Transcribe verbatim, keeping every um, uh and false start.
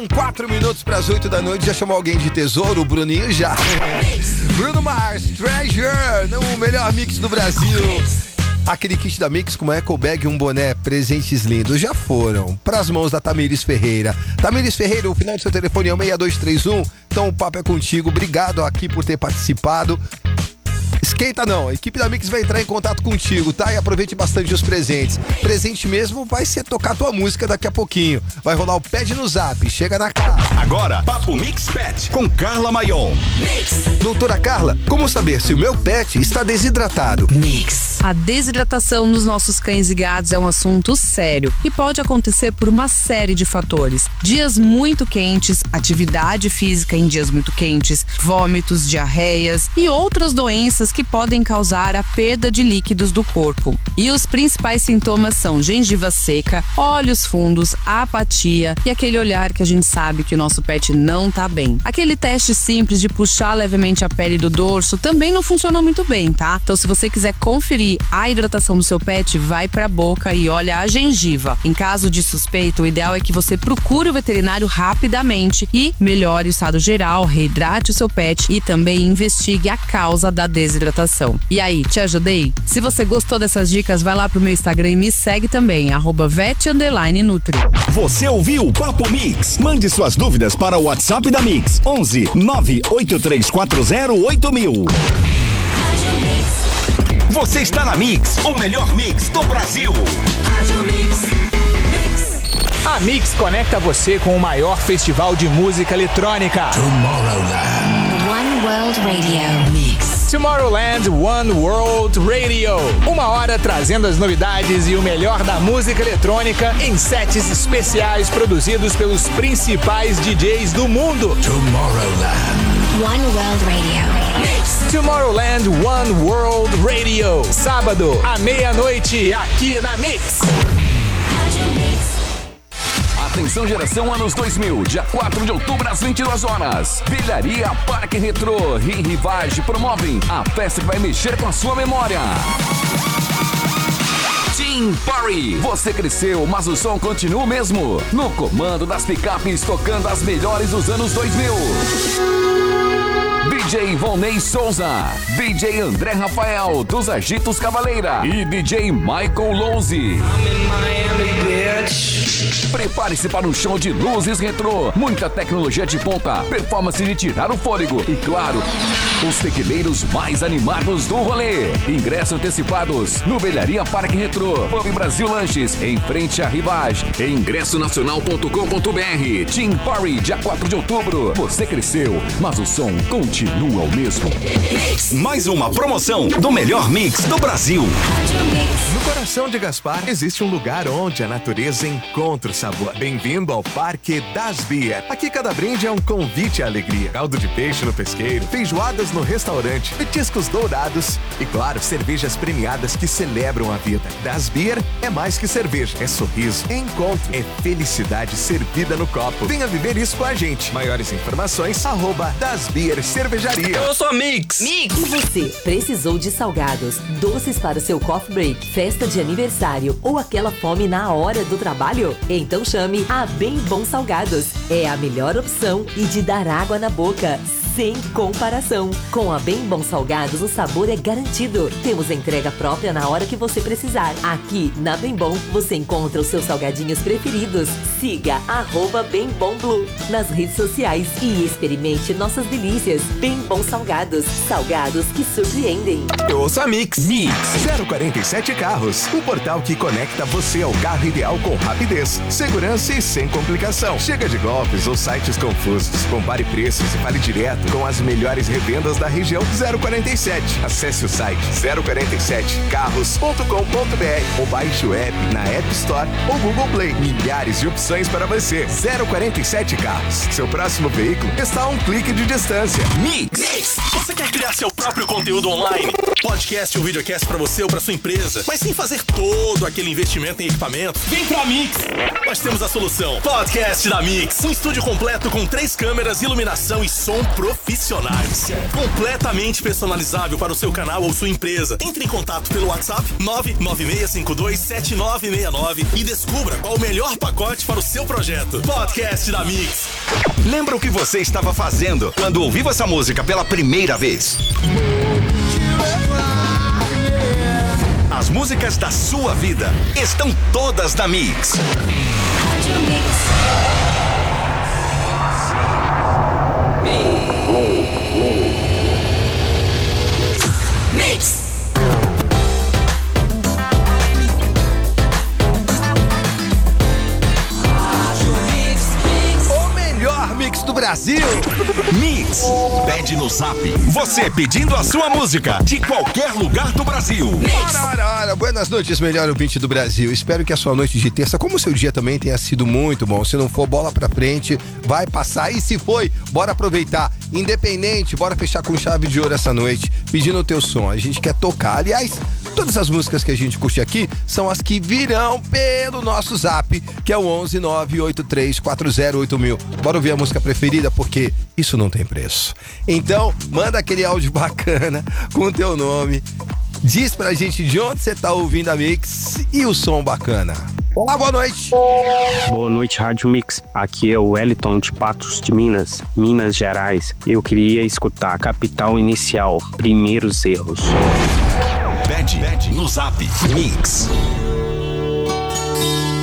Faltam quatro minutos para as oito da noite. Já chamou alguém de tesouro? O Bruninho já. Bruno Mars, Treasure, no melhor mix do Brasil. Aquele kit da Mix com uma eco bag e um boné, presentes lindos, já foram pras mãos da Tamires Ferreira. Tamires Ferreira, o final do seu telefone é o seis dois três um. Então o papo é contigo. Obrigado aqui por ter participado. Esquenta não, a equipe da Mix vai entrar em contato contigo, tá? E aproveite bastante os presentes. Presente mesmo vai ser tocar tua música daqui a pouquinho. Vai rolar o Pede no Zap, chega na casa. Agora, Papo Mix Pet, com Carla Maion. Mix. Doutora Carla, como saber se o meu pet está desidratado? Mix. A desidratação nos nossos cães e gatos é um assunto sério e pode acontecer por uma série de fatores. Dias muito quentes, atividade física em dias muito quentes, vômitos, diarreias e outras doenças que podem causar a perda de líquidos do corpo. E os principais sintomas são gengiva seca, olhos fundos, apatia e aquele olhar que a gente sabe que o nosso pet não tá bem. Aquele teste simples de puxar levemente a pele do dorso também não funciona muito bem, tá? Então, se você quiser conferir a hidratação do seu pet, vai pra boca e olha a gengiva. Em caso de suspeita, o ideal é que você procure o veterinário rapidamente e melhore o estado geral, reidrate o seu pet e também investigue a causa da desidratação. E aí, te ajudei? Se você gostou dessas dicas, vai lá pro meu Instagram e me segue também, arroba vet underline nutri. Você ouviu o Papo Mix? Mande suas dúvidas para o WhatsApp da Mix, onze nove oito três quatro zero oito mil. Você está na Mix, o melhor mix do Brasil. A Mix conecta você com o maior festival de música eletrônica. Tomorrowland. One World Radio. Mix. Tomorrowland One World Radio. Uma hora trazendo as novidades e o melhor da música eletrônica em sets especiais produzidos pelos principais D Js do mundo. Tomorrowland. One World Radio. Mix. Tomorrowland One World Radio. Sábado, à meia-noite, aqui na Mix. Atenção geração anos dois mil, dia quatro de outubro às vinte e duas horas. Velharia Parque Retrô e Rivage promovem a festa que vai mexer com a sua memória. Team Party. Você cresceu, mas o som continua o mesmo. No comando das picapes tocando as melhores dos anos dois mil. D J Vonei Souza, D J André Rafael dos Agitos Cavaleira e D J Michael Lose. Prepare-se para um show de luzes retrô, muita tecnologia de ponta, performance de tirar o fôlego e, claro, os tequileiros mais animados do rolê. Ingressos antecipados no Velharia Parque Retrô, Pub Brasil Lanches, em frente à Rivage, em ingresso nacional ponto com ponto b r. Team Party, dia quatro de outubro. Você cresceu, mas o som continua o mesmo. Mais uma promoção do melhor mix do Brasil. No coração de Gaspar existe um lugar onde a natureza encontra o sabor. Bem-vindo ao Parque das Beer. Aqui cada brinde é um convite à alegria. Caldo de peixe no pesqueiro, feijoadas no restaurante, petiscos dourados e, claro, cervejas premiadas que celebram a vida. Das Beer é mais que cerveja, é sorriso, é encontro, é felicidade servida no copo. Venha viver isso com a gente. Maiores informações, arroba Das Beer Cervejaria. Eu sou a Mix. Mix. E você, precisou de salgados, doces para o seu coffee break, festa de aniversário ou aquela fome na hora do trabalho? Então chame a Bem Bom Salgados. É a melhor opção e de dar água na boca. Sem comparação. Com a Bem Bom Salgados, o sabor é garantido. Temos a entrega própria na hora que você precisar. Aqui, na Bem Bom, você encontra os seus salgadinhos preferidos. Siga arroba Bem Bom Blue nas redes sociais e experimente nossas delícias. Bem Bom Salgados. Salgados que surpreendem. Eu ouço a Mix. Mix. zero quarenta e sete Carros. O portal que conecta você ao carro ideal com rapidez, segurança e sem complicação. Chega de golpes ou sites confusos. Compare preços e fale direto com as melhores revendas da região. Zero quarenta e sete. Acesse o site zero quarenta e sete carros ponto com ponto b r ou baixe o app na App Store ou Google Play. Milhares de opções para você. zero quarenta e sete Carros. Seu próximo veículo está a um clique de distância. Mix. Mix. Você quer criar seu próprio conteúdo online? Podcast ou videocast para você ou para sua empresa, mas sem fazer todo aquele investimento em equipamento? Vem pra Mix. Nós temos a solução. Podcast da Mix. Um estúdio completo com três câmeras, iluminação e som profissionais. Completamente personalizável para o seu canal ou sua empresa. Entre em contato pelo WhatsApp nove nove seis cinco dois sete nove seis nove e descubra qual o melhor pacote para para o seu projeto. Podcast da Mix. Lembra o que você estava fazendo quando ouviu essa música pela primeira vez? As músicas da sua vida estão todas na Mix. Mix. Mix do Brasil. Mix. Pede no Zap. Você pedindo a sua música de qualquer lugar do Brasil. Ora, ora, ora. Buenas noites, melhor ouvinte do Brasil. Espero que a sua noite de terça, como o seu dia também, tenha sido muito bom. Se não for, bola pra frente, vai passar. E se foi, bora aproveitar. Independente, bora fechar com chave de ouro essa noite, pedindo o teu som. A gente quer tocar. Aliás, todas as músicas que a gente curte aqui são as que virão pelo nosso Zap, que é o onze nove oito três quatro zero oito mil. Bora ouvir a música preferida, porque isso não tem preço. Então, manda aquele áudio bacana com o teu nome. Diz pra gente de onde você tá ouvindo a Mix e o som bacana. Olá, boa noite. Boa noite, Rádio Mix. Aqui é o Wellington de Patos de Minas, Minas Gerais. Eu queria escutar Capital Inicial, Primeiros Erros. Pede no Zap. Mix.